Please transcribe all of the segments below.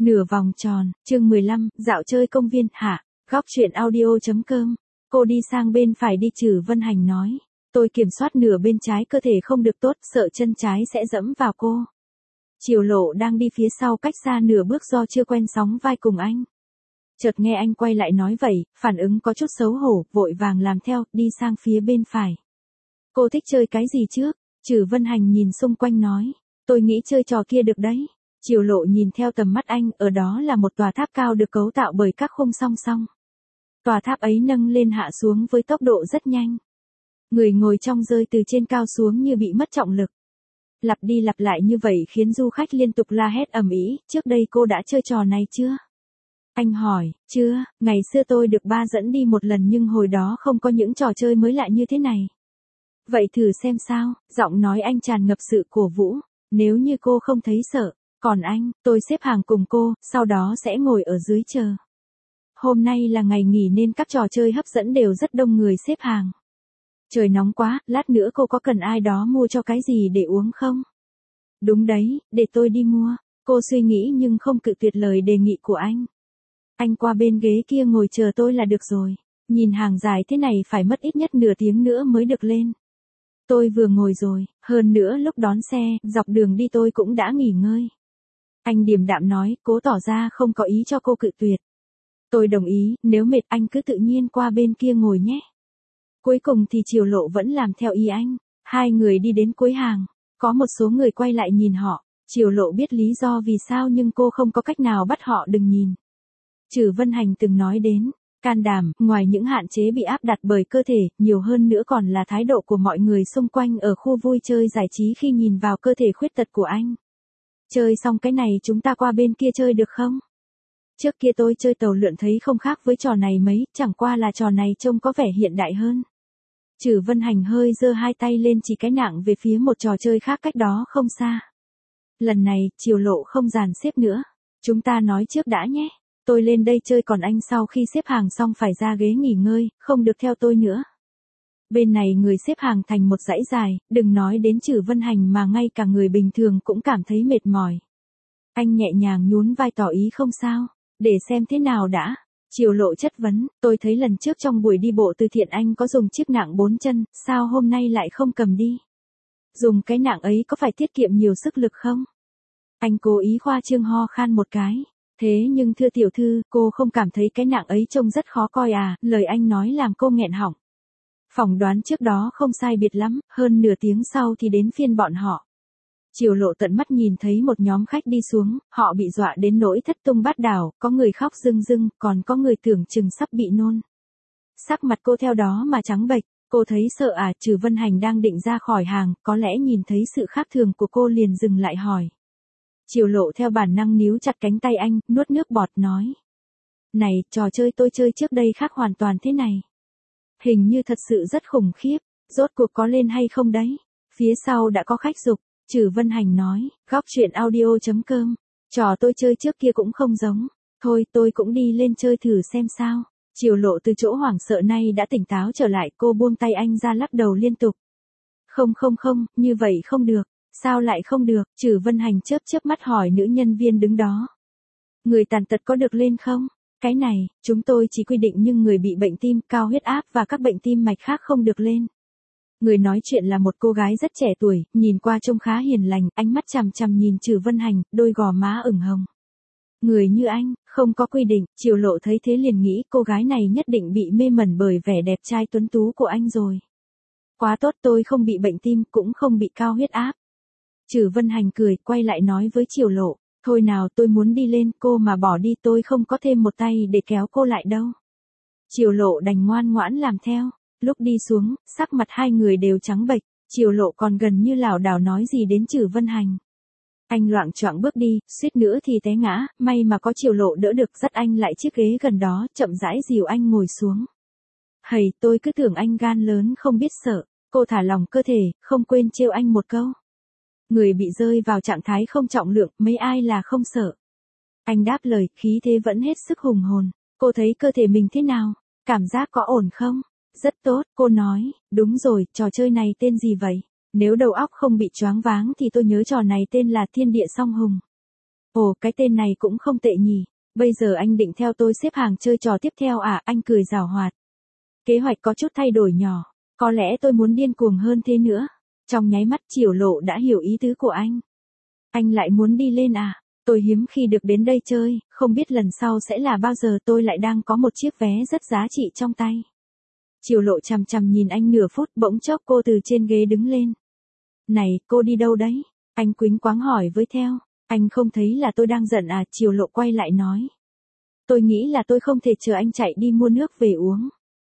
Nửa vòng tròn, chương 15, dạo chơi công viên, hả? Góc chuyện audio.com. Cô đi sang bên phải đi, Trử Vân Hành nói. Tôi kiểm soát nửa bên trái cơ thể không được tốt, sợ chân trái sẽ dẫm vào cô. Triều Lộ đang đi phía sau cách xa nửa bước do chưa quen sóng vai cùng anh. Chợt nghe anh quay lại nói vậy, phản ứng có chút xấu hổ, vội vàng làm theo, đi sang phía bên phải. Cô thích chơi cái gì trước? Trử Vân Hành nhìn xung quanh nói. Tôi nghĩ chơi trò kia được đấy. Triều Lộ nhìn theo tầm mắt anh, ở đó là một tòa tháp cao được cấu tạo bởi các khung song song. Tòa tháp ấy nâng lên hạ xuống với tốc độ rất nhanh. Người ngồi trong rơi từ trên cao xuống như bị mất trọng lực. Lặp đi lặp lại như vậy khiến du khách liên tục la hét ầm ĩ. Trước đây cô đã chơi trò này chưa? Anh hỏi, chưa, ngày xưa tôi được ba dẫn đi một lần nhưng hồi đó không có những trò chơi mới lạ như thế này. Vậy thử xem sao, giọng nói anh tràn ngập sự cổ vũ. Nếu như cô không thấy sợ, còn anh, tôi xếp hàng cùng cô, sau đó sẽ ngồi ở dưới chờ. Hôm nay là ngày nghỉ nên các trò chơi hấp dẫn đều rất đông người xếp hàng. Trời nóng quá, lát nữa cô có cần ai đó mua cho cái gì để uống không? Đúng đấy, để tôi đi mua. Cô suy nghĩ nhưng không cự tuyệt lời đề nghị của anh. Anh qua bên ghế kia ngồi chờ tôi là được rồi. Nhìn hàng dài thế này phải mất ít nhất nửa tiếng nữa mới được lên. Tôi vừa ngồi rồi, hơn nữa lúc đón xe, dọc đường đi tôi cũng đã nghỉ ngơi. Anh điềm đạm nói, cố tỏ ra không có ý cho cô cự tuyệt. Tôi đồng ý, nếu mệt anh cứ tự nhiên qua bên kia ngồi nhé. Cuối cùng thì Triều Lộ vẫn làm theo ý anh. Hai người đi đến cuối hàng. Có một số người quay lại nhìn họ. Triều Lộ biết lý do vì sao nhưng cô không có cách nào bắt họ đừng nhìn. Trử Vân Hành từng nói đến, can đảm, ngoài những hạn chế bị áp đặt bởi cơ thể, nhiều hơn nữa còn là thái độ của mọi người xung quanh ở khu vui chơi giải trí khi nhìn vào cơ thể khuyết tật của anh. Chơi xong cái này chúng ta qua bên kia chơi được không? Trước kia tôi chơi tàu lượn thấy không khác với trò này mấy, chẳng qua là trò này trông có vẻ hiện đại hơn. Trử Vân Hành hơi giơ hai tay lên chỉ cái nạng về phía một trò chơi khác cách đó không xa. Lần này, Triều Lộ không dàn xếp nữa. Chúng ta nói trước đã nhé. Tôi lên đây chơi còn anh sau khi xếp hàng xong phải ra ghế nghỉ ngơi, không được theo tôi nữa. Bên này người xếp hàng thành một dãy dài, đừng nói đến Trử Vân Hành mà ngay cả người bình thường cũng cảm thấy mệt mỏi. Anh nhẹ nhàng nhún vai tỏ ý không sao, để xem thế nào đã. Triều Lộ chất vấn, tôi thấy lần trước trong buổi đi bộ từ thiện anh có dùng chiếc nạng 4 chân, sao hôm nay lại không cầm đi? Dùng cái nạng ấy có phải tiết kiệm nhiều sức lực không? Anh cố ý khoa trương ho khan một cái. Thế nhưng thưa tiểu thư, cô không cảm thấy cái nạng ấy trông rất khó coi à, lời anh nói làm cô nghẹn họng. Phỏng đoán trước đó không sai biệt lắm, hơn nửa tiếng sau thì đến phiên bọn họ. Triều Lộ tận mắt nhìn thấy một nhóm khách đi xuống, họ bị dọa đến nỗi thất tung bát đảo, có người khóc rưng rưng, còn có người tưởng chừng sắp bị nôn. Sắc mặt cô theo đó mà trắng bệch, cô thấy sợ à? Trử Vân Hành đang định ra khỏi hàng, có lẽ nhìn thấy sự khác thường của cô liền dừng lại hỏi. Triều Lộ theo bản năng níu chặt cánh tay anh, nuốt nước bọt nói. Này, trò chơi tôi chơi trước đây khác hoàn toàn thế này. Hình như thật sự rất khủng khiếp, rốt cuộc có lên hay không đấy? Phía sau đã có khách giục, Trử Vân Hành nói, góc chuyện audio.com. Trò tôi chơi trước kia cũng không giống. Thôi tôi cũng đi lên chơi thử xem sao. Triều Lộ từ chỗ hoảng sợ nay đã tỉnh táo trở lại, cô buông tay anh ra lắc đầu liên tục. Không, như vậy không được. Sao lại không được? Trử Vân Hành chớp chớp mắt hỏi nữ nhân viên đứng đó. Người tàn tật có được lên không? Cái này, chúng tôi chỉ quy định nhưng người bị bệnh tim, cao huyết áp và các bệnh tim mạch khác không được lên. Người nói chuyện là một cô gái rất trẻ tuổi, nhìn qua trông khá hiền lành, ánh mắt chằm chằm nhìn Trử Vân Hành, đôi gò má ửng hồng. Người như anh, không có quy định. Triều Lộ thấy thế liền nghĩ cô gái này nhất định bị mê mẩn bởi vẻ đẹp trai tuấn tú của anh rồi. Quá tốt, tôi không bị bệnh tim, cũng không bị cao huyết áp. Trử Vân Hành cười, quay lại nói với Triều Lộ, thôi nào tôi muốn đi lên, cô mà bỏ đi tôi không có thêm một tay để kéo cô lại đâu. Triều Lộ đành ngoan ngoãn làm theo, lúc đi xuống, sắc mặt hai người đều trắng bệch, Triều Lộ còn gần như lảo đảo nói gì đến Trử Vân Hành. Anh loạng choạng bước đi, suýt nữa thì té ngã, may mà có Triều Lộ đỡ được, dắt anh lại chiếc ghế gần đó, chậm rãi dìu anh ngồi xuống. Hầy, tôi cứ tưởng anh gan lớn không biết sợ, cô thả lỏng cơ thể, không quên trêu anh một câu. Người bị rơi vào trạng thái không trọng lượng, mấy ai là không sợ. Anh đáp lời, khí thế vẫn hết sức hùng hồn. Cô thấy cơ thể mình thế nào? Cảm giác có ổn không? Rất tốt, cô nói, đúng rồi, trò chơi này tên gì vậy? Nếu đầu óc không bị choáng váng thì tôi nhớ trò này tên là Thiên Địa Song Hùng. Ồ, cái tên này cũng không tệ nhỉ. Bây giờ anh định theo tôi xếp hàng chơi trò tiếp theo à? Anh cười giảo hoạt. Kế hoạch có chút thay đổi nhỏ. Có lẽ tôi muốn điên cuồng hơn thế nữa. Trong nháy mắt Triều Lộ đã hiểu ý tứ của anh. Anh lại muốn đi lên à? Tôi hiếm khi được đến đây chơi, không biết lần sau sẽ là bao giờ. Tôi lại đang có một chiếc vé rất giá trị trong tay. Triều Lộ chằm chằm nhìn anh nửa phút, bỗng chốc cô từ trên ghế đứng lên. Này, cô đi đâu đấy? Anh quýnh quáng hỏi với theo. Anh không thấy là tôi đang giận à? Triều Lộ quay lại nói. Tôi nghĩ là tôi không thể chờ anh chạy đi mua nước về uống.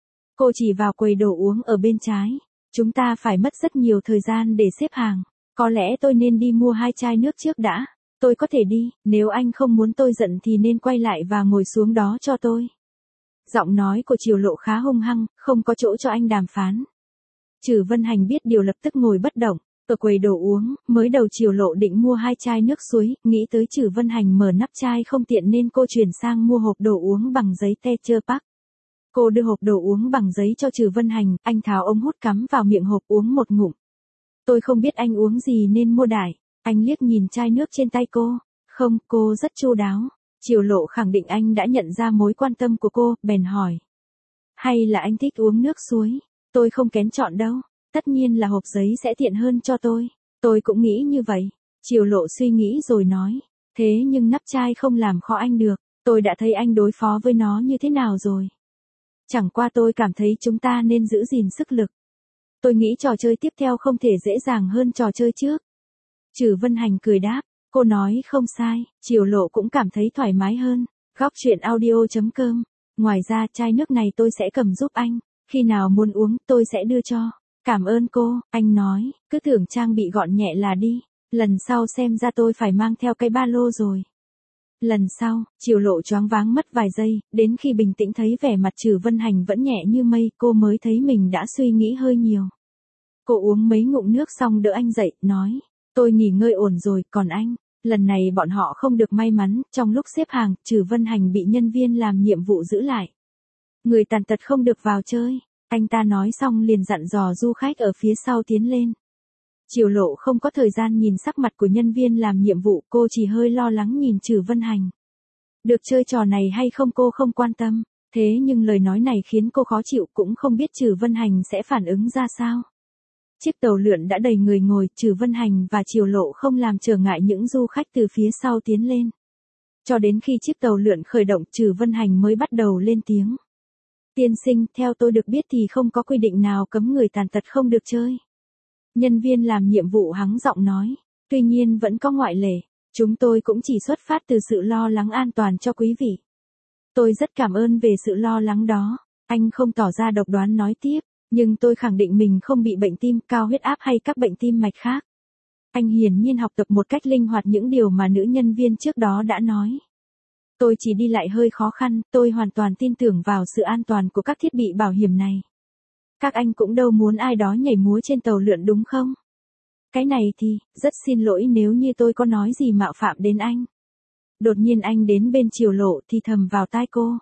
Cô chỉ vào quầy đồ uống ở bên trái. Chúng ta phải mất rất nhiều thời gian để xếp hàng. Có lẽ tôi nên đi mua 2 chai nước trước đã. Tôi có thể đi, nếu anh không muốn tôi giận thì nên quay lại và ngồi xuống đó cho tôi. Giọng nói của Triều Lộ khá hung hăng, không có chỗ cho anh đàm phán. Trử Vân Hành biết điều lập tức ngồi bất động. Ở quầy đồ uống, mới đầu Triều Lộ định mua 2 chai nước suối, nghĩ tới Trử Vân Hành mở nắp chai không tiện nên cô chuyển sang mua hộp đồ uống bằng giấy Tetra Pak. Cô đưa hộp đồ uống bằng giấy cho Trử Vân Hành, anh tháo ống hút cắm vào miệng hộp uống một ngụm. Tôi không biết anh uống gì nên mua đại. Anh liếc nhìn chai nước trên tay cô. Không, cô rất chu đáo. Triều Lộ khẳng định anh đã nhận ra mối quan tâm của cô, bèn hỏi. Hay là anh thích uống nước suối? Tôi không kén chọn đâu. Tất nhiên là hộp giấy sẽ tiện hơn cho tôi. Tôi cũng nghĩ như vậy. Triều Lộ suy nghĩ rồi nói. Thế nhưng nắp chai không làm khó anh được. Tôi đã thấy anh đối phó với nó như thế nào rồi. Chẳng qua tôi cảm thấy chúng ta nên giữ gìn sức lực. Tôi nghĩ trò chơi tiếp theo không thể dễ dàng hơn trò chơi trước. Trử Vân Hành cười đáp. Cô nói không sai. Triều Lộ cũng cảm thấy thoải mái hơn. Góc truyện audio.com. Ngoài ra chai nước này tôi sẽ cầm giúp anh. Khi nào muốn uống tôi sẽ đưa cho. Cảm ơn cô, anh nói, cứ tưởng trang bị gọn nhẹ là đi. Lần sau xem ra tôi phải mang theo cái ba lô rồi. Lần sau, Triều Lộ choáng váng mất vài giây, đến khi bình tĩnh thấy vẻ mặt Trử Vân Hành vẫn nhẹ như mây, cô mới thấy mình đã suy nghĩ hơi nhiều. Cô uống mấy ngụm nước xong đỡ anh dậy, nói, tôi nghỉ ngơi ổn rồi, còn anh? Lần này bọn họ không được may mắn, trong lúc xếp hàng, Trử Vân Hành bị nhân viên làm nhiệm vụ giữ lại. Người tàn tật không được vào chơi. Anh ta nói xong liền dặn dò du khách ở phía sau tiến lên. Triều Lộ không có thời gian nhìn sắc mặt của nhân viên làm nhiệm vụ, cô chỉ hơi lo lắng nhìn Trử Vân Hành. Được chơi trò này hay không cô không quan tâm, thế nhưng lời nói này khiến cô khó chịu, cũng không biết Trử Vân Hành sẽ phản ứng ra sao. Chiếc tàu lượn đã đầy người ngồi, Trử Vân Hành và Triều Lộ không làm trở ngại những du khách từ phía sau tiến lên. Cho đến khi chiếc tàu lượn khởi động, Trử Vân Hành mới bắt đầu lên tiếng. Tiên sinh, theo tôi được biết thì không có quy định nào cấm người tàn tật không được chơi. Nhân viên làm nhiệm vụ hắng giọng nói. Tuy nhiên vẫn có ngoại lệ. Chúng tôi cũng chỉ xuất phát từ sự lo lắng an toàn cho quý vị. Tôi rất cảm ơn về sự lo lắng đó. Anh không tỏ ra độc đoán nói tiếp. Nhưng tôi khẳng định mình không bị bệnh tim, cao huyết áp hay các bệnh tim mạch khác. Anh hiển nhiên học tập một cách linh hoạt những điều mà nữ nhân viên trước đó đã nói. Tôi chỉ đi lại hơi khó khăn, tôi hoàn toàn tin tưởng vào sự an toàn của các thiết bị bảo hiểm này. Các anh cũng đâu muốn ai đó nhảy múa trên tàu lượn đúng không? Cái này thì, rất xin lỗi nếu như tôi có nói gì mạo phạm đến anh. Đột nhiên anh đến bên Triều Lộ thì thầm vào tai cô.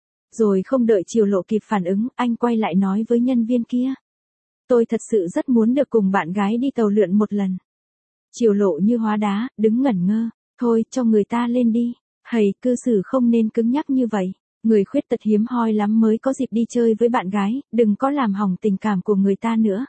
Rồi không đợi Triều Lộ kịp phản ứng, anh quay lại nói với nhân viên kia. Tôi thật sự rất muốn được cùng bạn gái đi tàu lượn một lần. Triều Lộ như hóa đá, đứng ngẩn ngơ. Thôi, cho người ta lên đi. Hầy, cư xử không nên cứng nhắc như vậy. Người khuyết tật hiếm hoi lắm mới có dịp đi chơi với bạn gái, đừng có làm hỏng tình cảm của người ta nữa.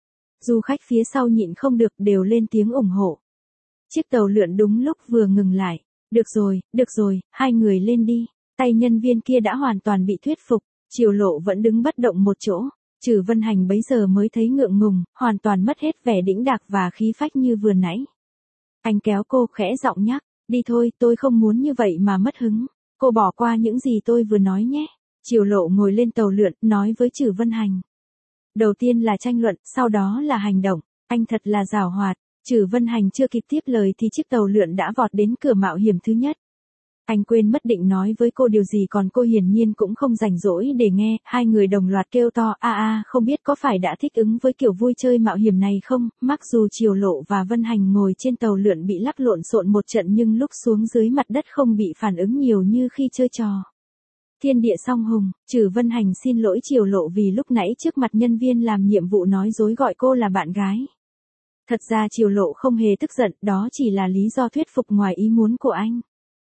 Du khách phía sau nhịn không được đều lên tiếng ủng hộ. Chiếc tàu lượn đúng lúc vừa ngừng lại. Được rồi, hai người lên đi. Tay nhân viên kia đã hoàn toàn bị thuyết phục. Triều Lộ vẫn đứng bất động một chỗ. Trử Vân Hành bấy giờ mới thấy ngượng ngùng, hoàn toàn mất hết vẻ đĩnh đạc và khí phách như vừa nãy. Anh kéo cô khẽ giọng nhắc. Đi thôi, tôi không muốn như vậy mà mất hứng. Cô bỏ qua những gì tôi vừa nói nhé. Triều Lộ ngồi lên tàu lượn, nói với Trử Vân Hành. Đầu tiên là tranh luận, sau đó là hành động. Anh thật là giàu hoạt. Trử Vân Hành chưa kịp tiếp lời thì chiếc tàu lượn đã vọt đến cửa mạo hiểm thứ nhất. Anh quên mất định nói với cô điều gì, còn cô hiển nhiên cũng không rảnh rỗi để nghe. Hai người đồng loạt kêu to không biết có phải đã thích ứng với kiểu vui chơi mạo hiểm này không. Mặc dù Triều Lộ và Vân Hành ngồi trên tàu lượn bị lắc lộn xộn một trận nhưng lúc xuống dưới mặt đất không bị phản ứng nhiều như khi chơi trò. Thiên địa song hùng. Trử Vân Hành xin lỗi Triều Lộ vì lúc nãy trước mặt nhân viên làm nhiệm vụ nói dối gọi cô là bạn gái. Thật ra Triều Lộ không hề tức giận, đó chỉ là lý do thuyết phục ngoài ý muốn của anh.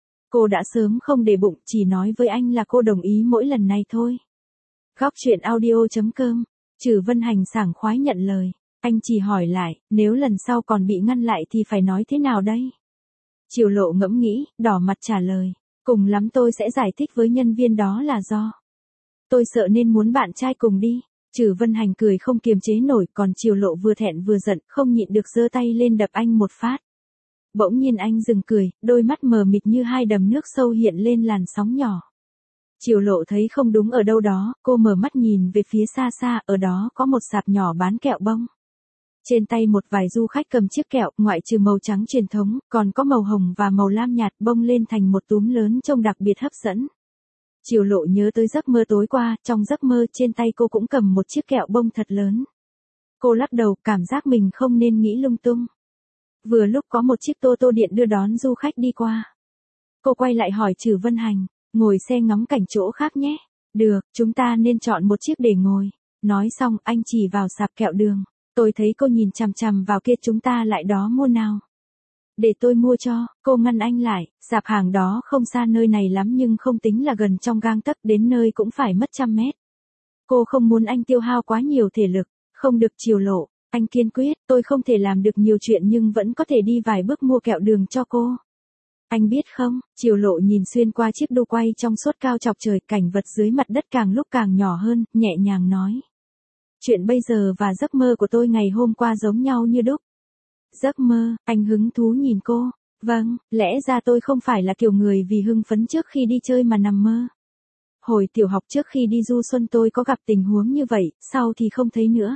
Cô đã sớm không để bụng, chỉ nói với anh là cô đồng ý mỗi lần này thôi. Góc chuyện audio.com, Trử Vân Hành sảng khoái nhận lời. Anh chỉ hỏi lại, nếu lần sau còn bị ngăn lại thì phải nói thế nào đây? Triều Lộ ngẫm nghĩ, đỏ mặt trả lời. Cùng lắm tôi sẽ giải thích với nhân viên đó là do tôi sợ nên muốn bạn trai cùng đi. Trử Vân Hành cười không kiềm chế nổi, còn Triều Lộ vừa thẹn vừa giận, không nhịn được giơ tay lên đập anh một phát. Bỗng nhiên anh dừng cười, đôi mắt mờ mịt như hai đầm nước sâu hiện lên làn sóng nhỏ. Triều Lộ thấy không đúng ở đâu đó, cô mở mắt nhìn về phía xa xa, ở đó có một sạp nhỏ bán kẹo bông. Trên tay một vài du khách cầm chiếc kẹo, ngoại trừ màu trắng truyền thống, còn có màu hồng và màu lam nhạt bông lên thành một túm lớn trông đặc biệt hấp dẫn. Triều Lộ nhớ tới giấc mơ tối qua, trong giấc mơ trên tay cô cũng cầm một chiếc kẹo bông thật lớn. Cô lắc đầu, cảm giác mình không nên nghĩ lung tung. Vừa lúc có một chiếc tô tô điện đưa đón du khách đi qua. Cô quay lại hỏi Trử Vân Hành, ngồi xe ngắm cảnh chỗ khác nhé. Được, chúng ta nên chọn một chiếc để ngồi. Nói xong, anh chỉ vào sạp kẹo đường. Tôi thấy cô nhìn chằm chằm vào kia, chúng ta lại đó mua nào. Để tôi mua cho, cô ngăn anh lại, sạp hàng đó không xa nơi này lắm nhưng không tính là gần trong gang tấc, đến nơi cũng phải mất 100 mét. Cô không muốn anh tiêu hao quá nhiều thể lực, không được. Triều Lộ, anh kiên quyết, tôi không thể làm được nhiều chuyện nhưng vẫn có thể đi vài bước mua kẹo đường cho cô. Anh biết không, Triều Lộ nhìn xuyên qua chiếc đu quay trong suốt cao chọc trời, cảnh vật dưới mặt đất càng lúc càng nhỏ hơn, nhẹ nhàng nói. Chuyện bây giờ và giấc mơ của tôi ngày hôm qua giống nhau như đúc. Giấc mơ, anh hứng thú nhìn cô. Vâng, lẽ ra tôi không phải là kiểu người vì hưng phấn trước khi đi chơi mà nằm mơ. Hồi tiểu học trước khi đi du xuân tôi có gặp tình huống như vậy, sau thì không thấy nữa.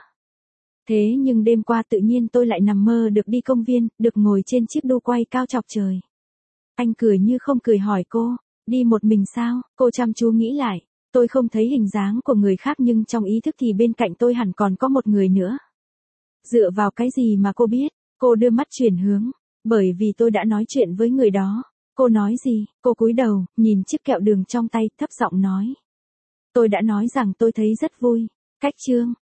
Thế nhưng đêm qua tự nhiên tôi lại nằm mơ được đi công viên, được ngồi trên chiếc đu quay cao chọc trời. Anh cười như không cười hỏi cô, đi một mình sao? Cô chăm chú nghĩ lại, tôi không thấy hình dáng của người khác nhưng trong ý thức thì bên cạnh tôi hẳn còn có một người nữa. Dựa vào cái gì mà cô biết? Cô đưa mắt chuyển hướng, bởi vì tôi đã nói chuyện với người đó. Cô nói gì? Cô cúi đầu, nhìn chiếc kẹo đường trong tay, thấp giọng nói. Tôi đã nói rằng tôi thấy rất vui. Cách chương.